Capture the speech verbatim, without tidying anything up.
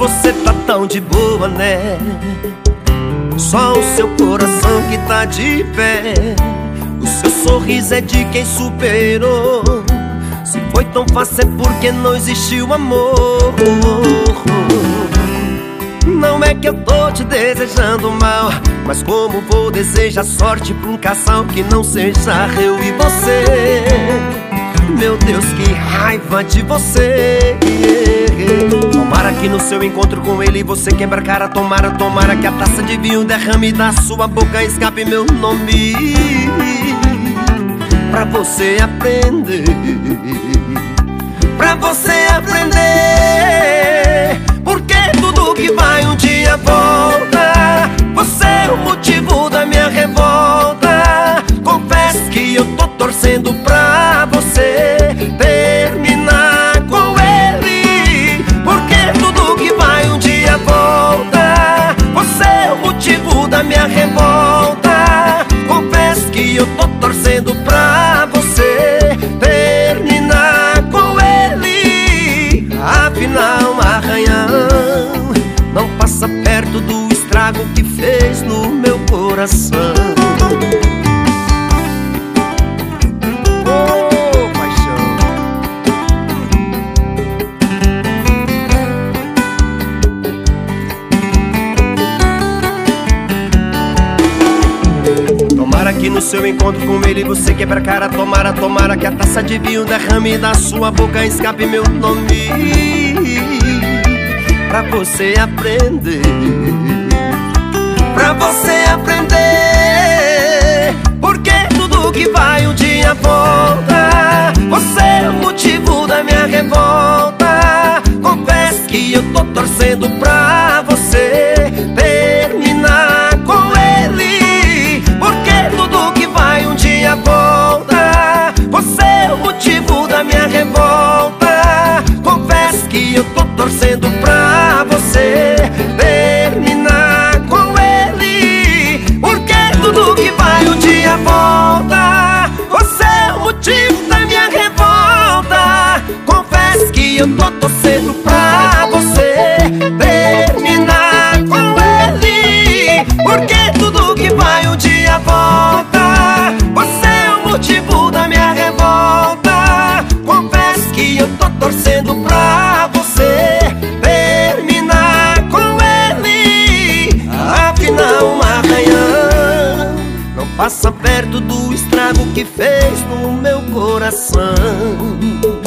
você tá tão de boa, né? Só o seu coração que tá de pé. O seu sorriso é de quem superou. Se foi tão fácil é porque não existiu amor. Não é que eu tô te desejando mal, mas como vou desejar sorte pra um casal que não seja eu e você? Meu Deus, que raiva de você. Tomara que no seu encontro com ele você quebra a cara. Tomara, tomara que a taça de vinho derrame da sua boca, escape meu nome, pra você aprender, pra você aprender. Porque tudo que vai um dia volta. Você é o motivo da minha revolta. Confesso que eu tô torcendo pra você terminar com ele. Porque tudo que vai um dia volta. Você é o motivo da minha revolta. Confesso que eu tô torcendo pra você terminar com ele. Afinal, arranhão não passa perto do estrago que fez no meu coração. Oh, paixão. Tomara que no seu encontro com ele você quebra a cara. Tomara, tomara que a taça de vinho derrame da sua boca, escape meu nome, pra você aprender, pra você aprender. Porque tudo que vai um dia volta. Você é o motivo da minha revolta. Confesso que eu tô torcendo pra você terminar com ele. Porque tudo que vai um dia volta. Você é o motivo da minha revolta. Confesso que eu tô torcendo pra você terminar com ele. Porque tudo que vai um dia volta. Você é o motivo da minha revolta. Confesso que eu tô torcendo pra você terminar com ele. Porque tudo que vai um dia volta. Você é o motivo da minha revolta. Confesso que eu tô torcendo pra você terminar com ele. Afinal, um arranhão não passa perto do estrago que fez no meu coração.